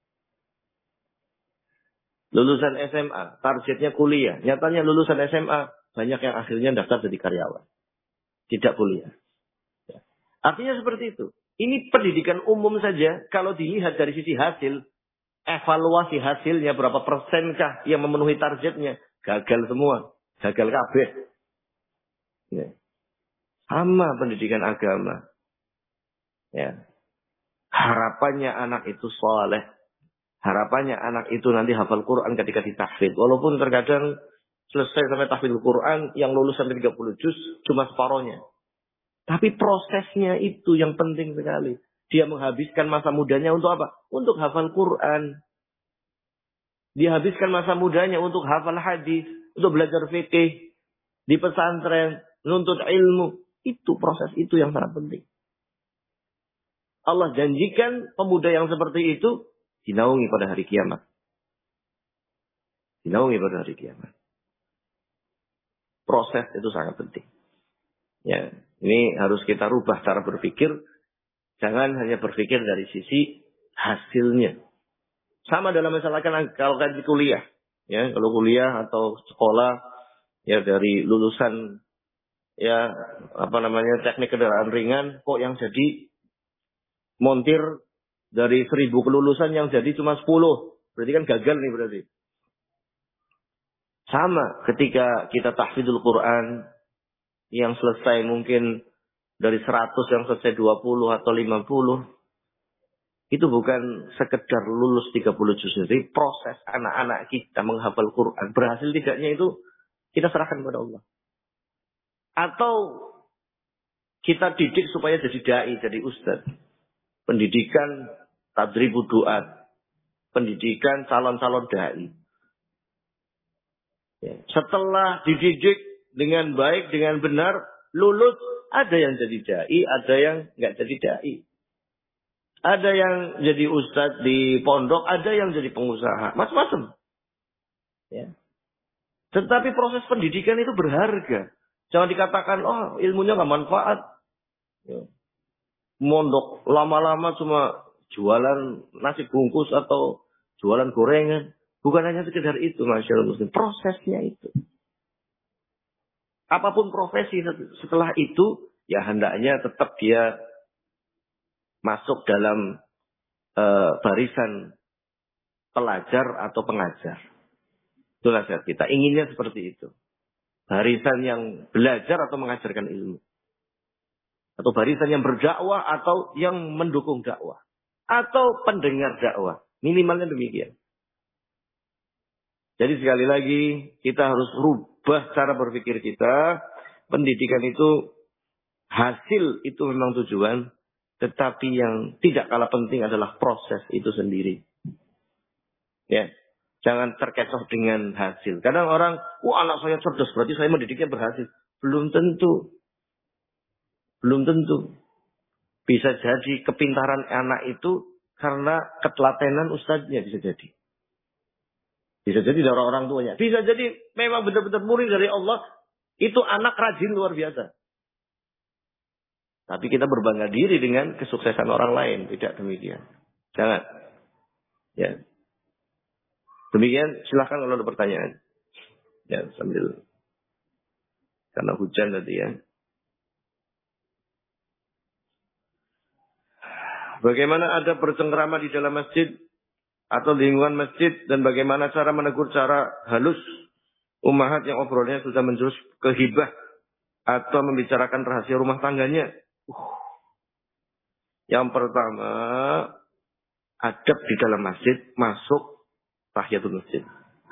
[SPEAKER 1] Lulusan SMA, targetnya kuliah. Nyatanya lulusan SMA, banyak yang akhirnya daftar jadi karyawan. Tidak kuliah. Ya. Artinya seperti itu. Ini pendidikan umum saja, kalau dilihat dari sisi hasil, evaluasi hasilnya, berapa persenkah yang memenuhi targetnya, gagal semua. Gagal kabeh. Ya. Sama pendidikan agama. Ya. Harapannya anak itu soleh. Harapannya anak itu nanti hafal Quran ketika ditahfidz. Walaupun terkadang selesai sampai tahfidz Quran, yang lulus sampai 30 juz cuma separohnya. Tapi prosesnya itu yang penting sekali. Dia menghabiskan masa mudanya untuk apa? Untuk hafal Quran. Dia habiskan masa mudanya untuk hafal hadis, untuk belajar fikih, di pesantren, menuntut ilmu. Itu proses itu yang sangat penting. Allah janjikan pemuda yang seperti itu dinaungi pada hari kiamat. Dinaungi pada hari kiamat. Proses itu sangat penting. Ya, ini harus kita rubah cara berpikir. Jangan hanya berpikir dari sisi hasilnya. Sama dalam misalkan kalau di kuliah. Ya, kalau kuliah atau sekolah ya dari lulusan teknik kendaraan ringan, kok yang jadi montir dari 1.000 kelulusan yang jadi cuma 10. Berarti kan gagal nih berarti. Sama ketika kita tahfidzul Quran yang selesai mungkin dari 100 yang selesai 20 atau 50. Itu bukan sekedar lulus 30 juz. Jadi proses anak-anak kita menghafal Quran. Berhasil tidaknya itu kita serahkan kepada Allah. Atau kita didik supaya jadi dai, jadi ustaz. Pendidikan tadribu du'at. Pendidikan calon-calon dai. Ya. Setelah dididik dengan baik, dengan benar, lulus, ada yang jadi dai, ada yang nggak jadi dai. Ada yang jadi ustadz di pondok, ada yang jadi pengusaha, macam-macam. Ya. Tetapi proses pendidikan itu berharga. Jangan dikatakan, oh ilmunya nggak manfaat. Ya. Mondok lama-lama cuma jualan nasi bungkus atau jualan gorengan. Bukan hanya sekedar itu, masyaallah muslim. Prosesnya itu. Apapun profesi setelah itu, ya hendaknya tetap dia masuk dalam barisan pelajar atau pengajar. Itu nasihat kita. Inginnya seperti itu. Barisan yang belajar atau mengajarkan ilmu. Atau barisan yang berdakwah atau yang mendukung dakwah. Atau pendengar dakwah. Minimalnya demikian. Jadi sekali lagi kita harus rubah cara berpikir kita. Pendidikan itu hasil itu memang tujuan. Tetapi yang tidak kalah penting adalah proses itu sendiri. Ya. Jangan terkecoh dengan hasil. Kadang orang, anak saya cerdas, berarti saya mendidiknya berhasil. Belum tentu. Belum tentu. Bisa jadi kepintaran anak itu karena ketelatenan ustadznya, bisa jadi. Bisa jadi dari orang tuanya. Bisa jadi memang benar-benar murid dari Allah. Itu anak rajin luar biasa. Tapi kita berbangga diri dengan kesuksesan orang lain. Tidak demikian. Jangan. Ya. Demikian, silahkan kalau ada pertanyaan. Ya, sambil. Karena hujan tadi ya. Bagaimana ada bercengkrama di dalam masjid atau lingkungan masjid dan bagaimana cara menegur cara halus ummahat yang obrolannya sudah menjurus ke hibah atau membicarakan rahasia rumah tangganya. Yang pertama, adab di dalam masjid, masuk tahiyatul masjid.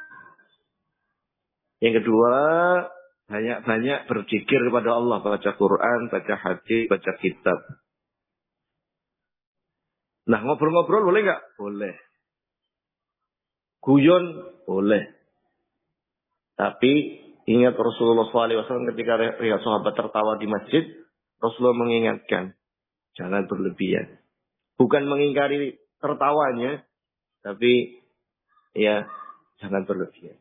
[SPEAKER 1] Yang kedua, banyak-banyak berzikir kepada Allah, baca Quran, baca hadis, baca kitab. Nah, ngobrol-ngobrol boleh nggak? Boleh. Guyon boleh. Tapi ingat Rasulullah SAW ketika lihat sahabat tertawa di masjid, Rasulullah mengingatkan, jangan berlebihan. Bukan mengingkari tertawanya, tapi ya jangan berlebihan.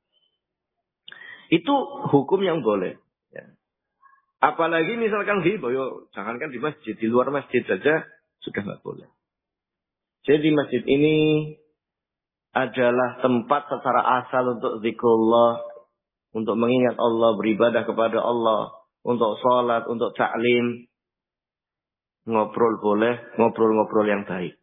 [SPEAKER 1] Itu hukum yang boleh. Ya. Apalagi misalkan ghibah, jangankan di masjid, di luar masjid saja sudah nggak boleh. Jadi masjid ini adalah tempat secara asal untuk zikrullah, untuk mengingat Allah, beribadah kepada Allah, untuk sholat, untuk ta'lim. Ngobrol boleh, ngobrol-ngobrol yang baik.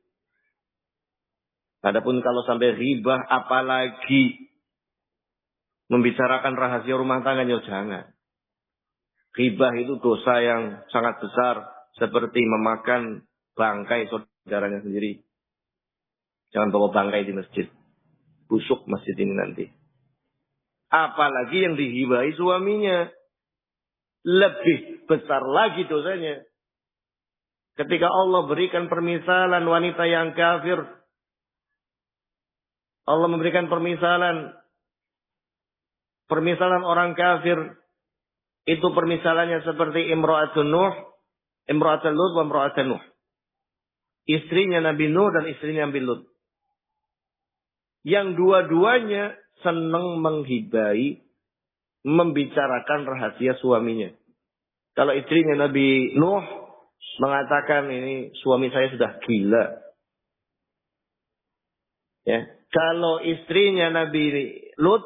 [SPEAKER 1] Adapun kalau sampai ghibah, apalagi membicarakan rahasia rumah tangga, jangan. Ghibah itu dosa yang sangat besar, seperti memakan bangkai saudaranya sendiri. Jangan bawa bangkai di masjid. Busuk masjid ini nanti. Apalagi yang dihibahi suaminya. Lebih besar lagi dosanya. Ketika Allah berikan permisalan wanita yang kafir. Allah memberikan permisalan. Permisalan orang kafir. Itu permisalannya seperti Imra'atun Nuh. Imra'atun Lut wa Imra'atun Nuh. Istrinya Nabi Nuh dan istrinya Nabi Lut. Yang dua-duanya senang menghibai, membicarakan rahasia suaminya. Kalau istrinya Nabi Nuh mengatakan ini suami saya sudah gila. Ya. Kalau istrinya Nabi Lut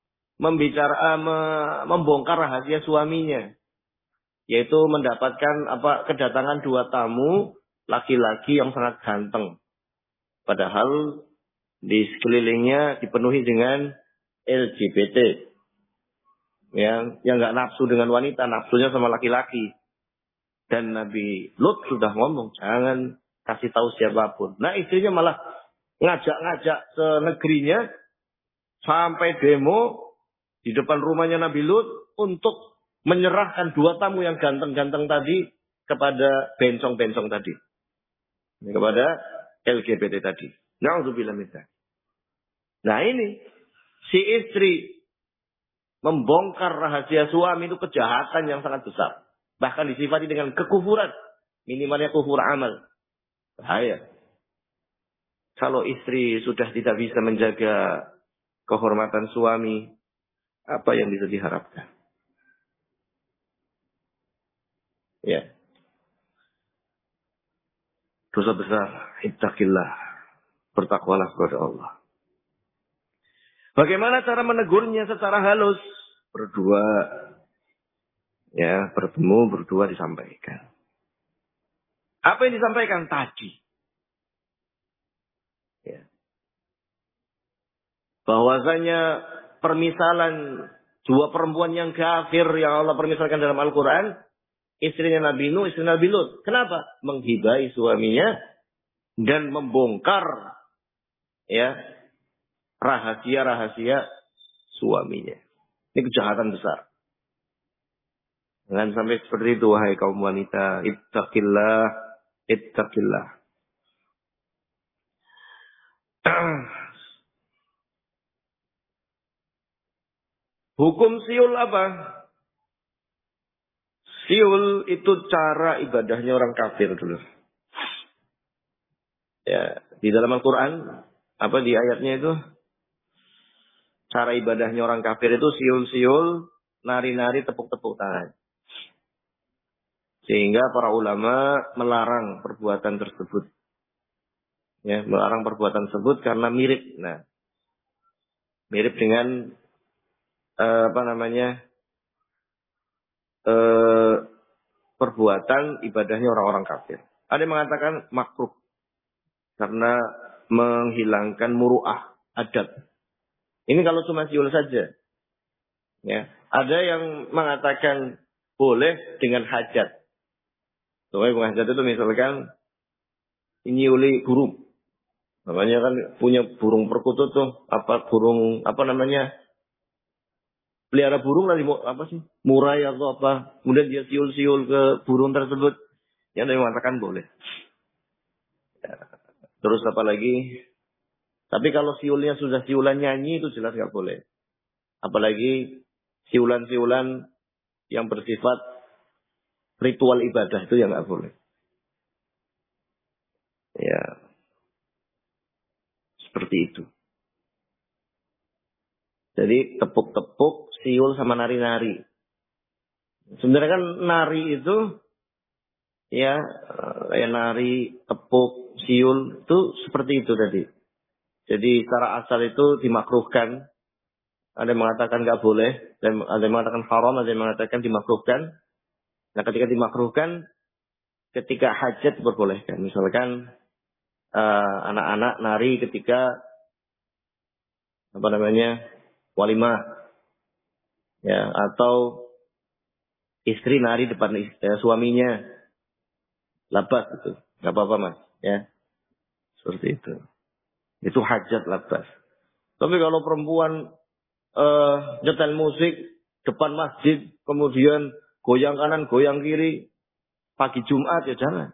[SPEAKER 1] membongkar rahasia suaminya, yaitu mendapatkan kedatangan 2 tamu laki-laki yang sangat ganteng. Padahal di sekelilingnya dipenuhi dengan LGBT. Yang nggak nafsu dengan wanita, nafsunya sama laki-laki. Dan Nabi Lut sudah ngomong, jangan kasih tahu siapapun. Nah istrinya malah ngajak-ngajak senegrinya sampai demo di depan rumahnya Nabi Lut untuk menyerahkan 2 tamu yang ganteng-ganteng tadi kepada bencong-bencong tadi. Kepada LGBT tadi. Na'udzubillah min dzalik. Nah ini, si istri membongkar rahasia suami itu kejahatan yang sangat besar. Bahkan disifati dengan kekufuran. Minimalnya kufur amal. Bahaya. Kalau istri sudah tidak bisa menjaga kehormatan suami, apa yang bisa diharapkan? Ya. Dosa besar. Ittaqillah. Bertakwalah kepada Allah. Bagaimana cara menegurnya secara halus? Berdua. Ya, bertemu, berdua disampaikan. Apa yang disampaikan tadi? Ya. Bahwasanya permisalan 2 perempuan yang kafir yang Allah permisalkan dalam Al-Quran. Istrinya Nabi Nuh, istri Nabi Lut. Kenapa? Menghibai suaminya dan membongkar ya rahasia-rahasia suaminya. Ini kejahatan besar. Jangan sampai seperti itu, wahai kaum wanita. Ittaqillah, ittaqillah. Hukum siul apa? Siul itu cara ibadahnya orang kafir dulu. Ya, di dalam Al-Quran, apa di ayatnya itu? Cara ibadahnya orang kafir itu siul-siul, nari-nari, tepuk-tepuk tangan. Sehingga para ulama melarang perbuatan tersebut. Ya, melarang perbuatan tersebut karena mirip. Nah, mirip dengan perbuatan ibadahnya orang-orang kafir. Ada yang mengatakan makruh karena menghilangkan muru'ah, adab. Ini kalau cuma siul saja. Ya, ada yang mengatakan boleh dengan hajat. Soalnya hajat itu misalkan nyiuli burung. Namanya kan punya burung perkutut tuh, pelihara burung lagi apa sih? Murai atau apa. Kemudian dia siul-siul ke burung tersebut. Yang ada yang mengatakan boleh. Ya. Terus apa lagi? Tapi kalau siulnya sudah siulan nyanyi itu jelas nggak boleh. Apalagi siulan-siulan yang bersifat ritual ibadah itu yang nggak boleh. Ya, seperti itu. Jadi tepuk-tepuk, siul sama nari-nari. Sebenarnya kan nari itu ya kayak nari, tepuk, siul itu seperti itu tadi. Jadi secara asal itu dimakruhkan. Ada yang mengatakan nggak boleh, ada yang mengatakan haram, ada yang mengatakan dimakruhkan. Nah, ketika dimakruhkan, ketika hajat diperbolehkan. Misalkan anak-anak nari ketika walimah, ya, atau istri nari depan suaminya, labas itu, nggak apa-apa mas, ya, seperti itu. Itu hajat labas. Tapi kalau perempuan nyetel musik depan masjid, kemudian goyang kanan, goyang kiri, pagi Jumat ya jangan.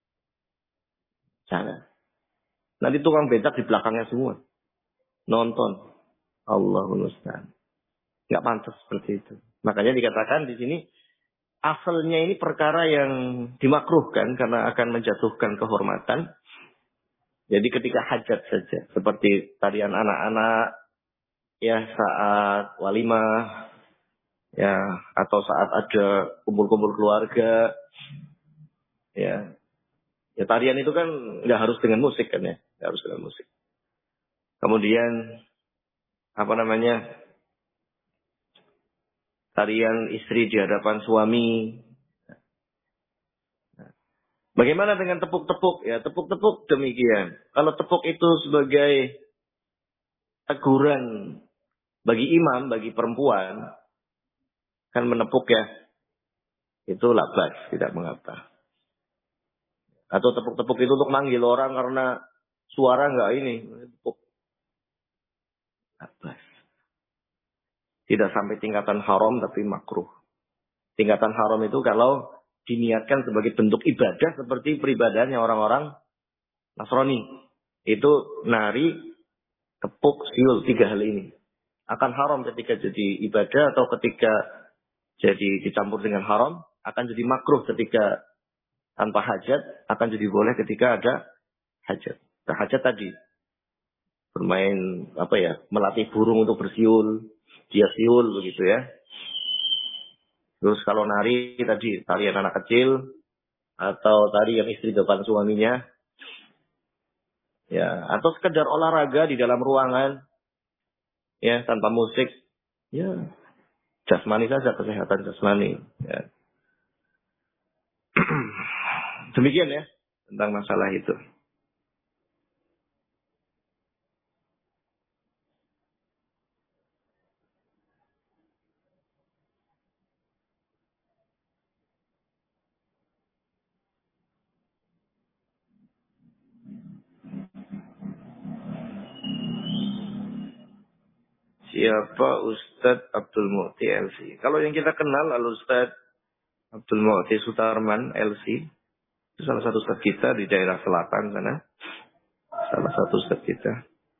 [SPEAKER 1] Nanti tukang becak di belakangnya semua nonton. Allahul musta'an. Nggak pantas seperti itu. Makanya dikatakan di sini asalnya ini perkara yang dimakruhkan karena akan menjatuhkan kehormatan. Jadi ketika hajat saja, seperti tarian anak-anak, ya saat walimah, ya atau saat ada kumpul-kumpul keluarga, ya tarian itu kan nggak harus dengan musik kan ya, nggak harus dengan musik. Kemudian tarian istri di hadapan suami. Bagaimana dengan tepuk-tepuk? Ya, tepuk-tepuk demikian. Kalau tepuk itu sebagai teguran bagi imam, bagi perempuan, kan menepuk ya, itu labas, tidak mengapa. Atau tepuk-tepuk itu untuk manggil orang karena suara nggak ini. Tepuk. Abbas. Tidak sampai tingkatan haram tapi makruh. Tingkatan haram itu kalau diniatkan sebagai bentuk ibadah seperti peribadahannya orang-orang Nasrani. Itu nari, tepuk, siul, 3 hal ini. Akan haram ketika jadi ibadah atau ketika jadi dicampur dengan haram. Akan jadi makruh ketika tanpa hajat. Akan jadi boleh ketika ada hajat. Nah, hajat tadi. Bermain, melatih burung untuk bersiul. Dia siul, begitu ya. Terus kalau nari tadi, tarian anak kecil. Atau tari yang istri depan suaminya. Ya, atau sekedar olahraga di dalam ruangan, ya, tanpa musik, ya, jasmani saja, kesehatan jasmani. Ya. Demikian ya tentang masalah itu. Siapa Ustadz Abdul Mu'ti LC? Kalau yang kita kenal adalah Ustadz Abdul Mu'ti Sutarman LC. Itu salah satu Ustadz kita di daerah selatan sana. Salah satu Ustadz kita.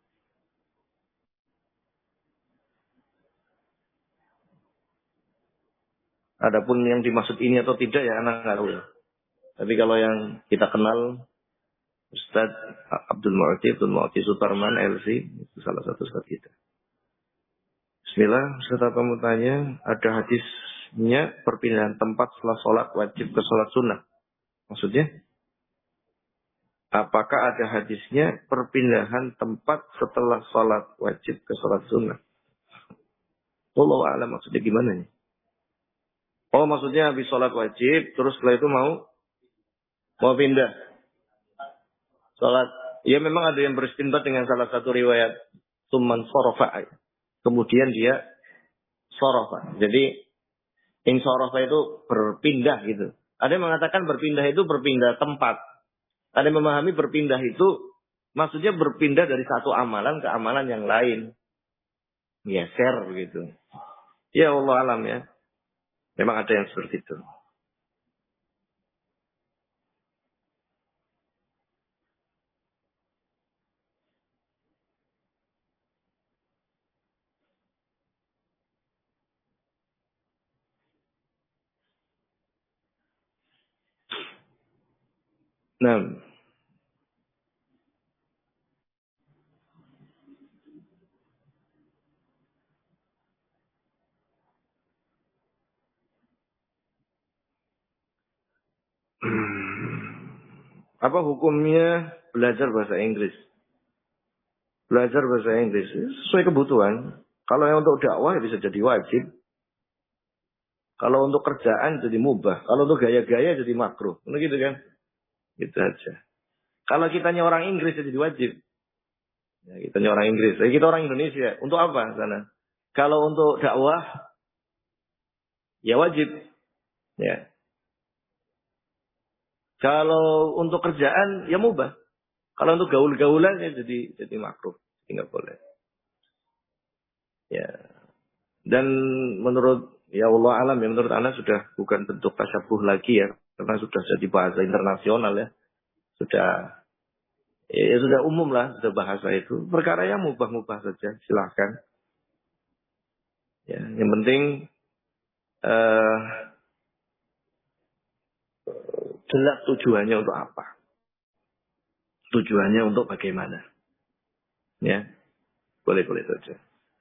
[SPEAKER 1] Adapun yang dimaksud ini atau tidak ya anak nggak tahu. Tapi kalau yang kita kenal Ustadz Abdul Mu'ti Sutarman LC. Itu salah satu Ustadz kita. Bismillah, Ustaz apa mau tanya, ada hadisnya perpindahan tempat setelah sholat wajib ke sholat sunnah. Maksudnya, apakah ada hadisnya perpindahan tempat setelah sholat wajib ke sholat sunnah? Wallahu a'lam, maksudnya gimana nih? Oh, maksudnya habis sholat wajib, terus setelah itu mau pindah sholat. Ya memang ada yang beristinbat dengan salah satu riwayat Tsumman sorofa. Kemudian dia sorofa. Jadi insorofa itu berpindah gitu. Ada yang mengatakan berpindah itu berpindah tempat. Ada yang memahami berpindah itu maksudnya berpindah dari satu amalan ke amalan yang lain. Geser begitu. Ya Allah alam ya. Memang ada yang seperti itu. Nah, apa hukumnya belajar bahasa Inggris? Belajar bahasa Inggris sesuai kebutuhan. Kalau yang untuk dakwah ya bisa jadi wajib. Kalau untuk kerjaan jadi mubah. Kalau untuk gaya-gaya jadi makruh. Begitu kan? Gitu aja. Kalau kitanya orang Inggris jadi wajib. Ya, kitanya orang Inggris. Kita orang Indonesia. Untuk apa sana? Kalau untuk dakwah ya wajib. Ya. Kalau untuk kerjaan ya mubah. Kalau untuk gaul-gaulan ya jadi makruh. Tidak boleh. Ya. Dan menurut ya Allah alam ya menurut Anda sudah bukan bentuk tasyabuh lagi ya. Karena sudah jadi bahasa internasional ya. Sudah umum lah, sudah bahasa itu. Perkara yang mubah-mubah saja, silahkan. Ya, yang penting jelas tujuannya untuk apa. Tujuannya untuk bagaimana. Ya, boleh-boleh saja.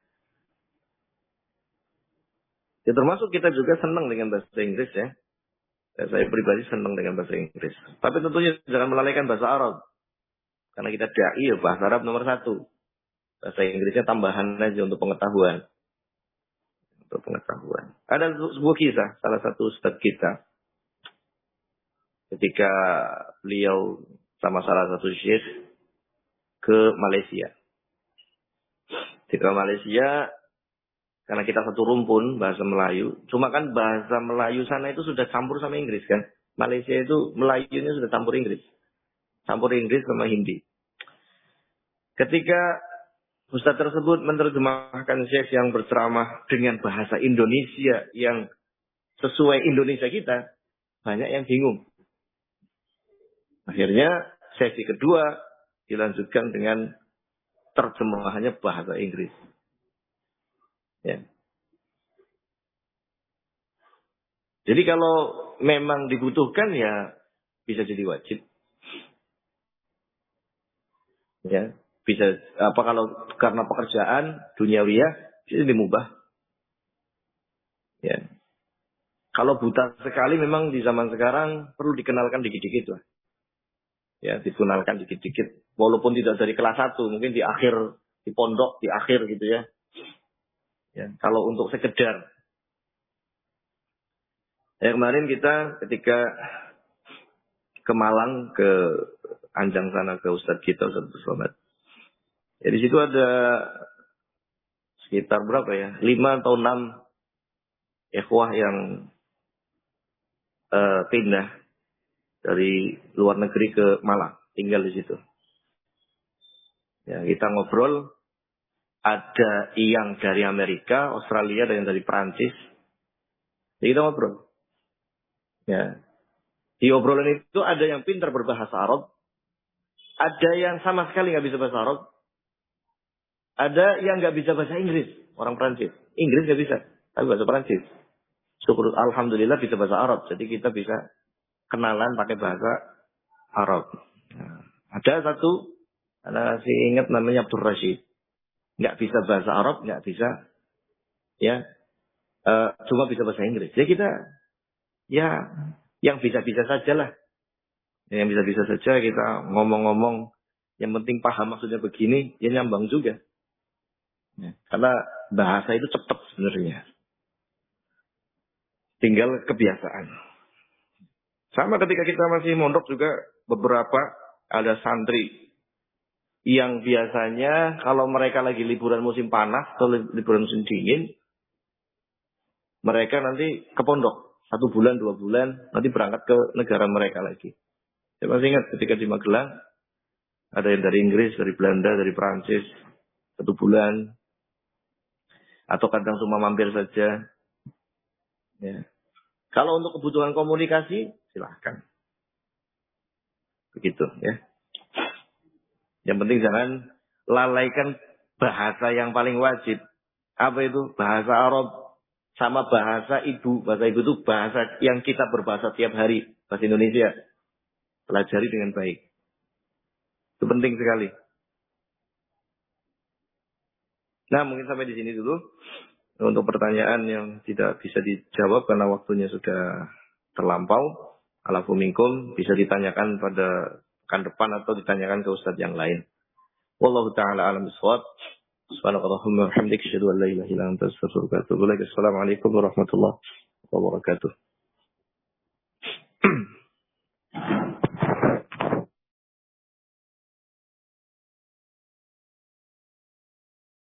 [SPEAKER 1] Ya, termasuk kita juga senang dengan bahasa Inggris ya. Saya pribadi senang dengan bahasa Inggris. Tapi tentunya jangan melalaikan bahasa Arab. Karena kita dai ya, bahasa Arab nomor 1. Bahasa Inggrisnya tambahan aja untuk pengetahuan. Untuk pengetahuan. Ada sebuah kisah, salah satu ustadz kita. Ketika beliau sama salah satu syekh ke Malaysia. Di Malaysia, karena kita satu rumpun bahasa Melayu. Cuma kan bahasa Melayu sana itu sudah campur sama Inggris kan. Malaysia itu Melayunya sudah campur Inggris. campur Inggris sama Hindi. Ketika Ustadz tersebut menerjemahkan syekh yang berceramah dengan bahasa Indonesia yang sesuai Indonesia kita, banyak yang bingung. Akhirnya sesi kedua dilanjutkan dengan terjemahannya bahasa Inggris. Ya. Jadi kalau memang dibutuhkan ya bisa jadi wajib. Ya, bisa apa kalau karena pekerjaan duniawiyah bisa dimubah. Ya. Kalau buta sekali memang di zaman sekarang perlu dikenalkan dikit-dikit lah. Ya, dikenalkan dikit-dikit. Walaupun tidak dari kelas 1, mungkin di akhir, di pondok, di akhir gitu ya. Ya, kalau untuk sekedar. Ya, kemarin kita ketika ke Malang, ke Anjang sana, ke Ustadz kita, Ustadz Selamat. Ya, di situ ada sekitar berapa ya? 5 atau 6 ikhwah yang pindah dari luar negeri ke Malang, tinggal di situ. Ya, kita ngobrol, ada yang dari Amerika, Australia, dan yang dari Perancis. Jadi kita ngobrol. Ya. Di obrolan itu ada yang pintar berbahasa Arab, ada yang sama sekali nggak bisa bahasa Arab, ada yang nggak bisa bahasa Inggris, orang Perancis. Inggris nggak bisa, tapi bahasa Perancis. Syukur, alhamdulillah bisa bahasa Arab, jadi kita bisa kenalan pakai bahasa Arab. Nah, ada satu, saya masih ingat namanya Abdul Rashid, nggak bisa bahasa Arab, nggak bisa, ya, cuma bisa bahasa Inggris. Jadi kita, ya, yang bisa-bisa saja lah. Yang bisa-bisa saja kita ngomong-ngomong, yang penting paham maksudnya begini, ya nyambang juga. Ya, karena bahasa itu cepat sebenarnya. Tinggal kebiasaan. Sama ketika kita masih mondok juga, beberapa ada santri yang biasanya kalau mereka lagi liburan musim panas atau liburan musim dingin, mereka nanti ke pondok. 1 bulan, 2 bulan, nanti berangkat ke negara mereka lagi. Saya masih ingat ketika di Magelang, ada yang dari Inggris, dari Belanda, dari Prancis, 1 bulan. Atau kadang cuma mampir saja. Ya. Kalau untuk kebutuhan komunikasi, silahkan. Begitu ya. Yang penting jangan lalaikan bahasa yang paling wajib. Apa itu? Bahasa Arab sama bahasa ibu. Bahasa ibu itu bahasa yang kita berbahasa tiap hari. Bahasa Indonesia. Pelajari dengan baik. Itu penting sekali. Nah, mungkin sampai di sini dulu. Untuk pertanyaan yang tidak bisa dijawab karena waktunya sudah terlampau. Alafu minkum bisa ditanyakan pada pekan depan atau ditanyakan ke ustadz yang lain. Wallahu ta'ala alam bisawab. Subhanakallahumma wa bihamdika asyhadu an la ilaha illa anta astaghfiruka wa atubu ilaik. Assalamualaikum warahmatullahi wabarakatuh.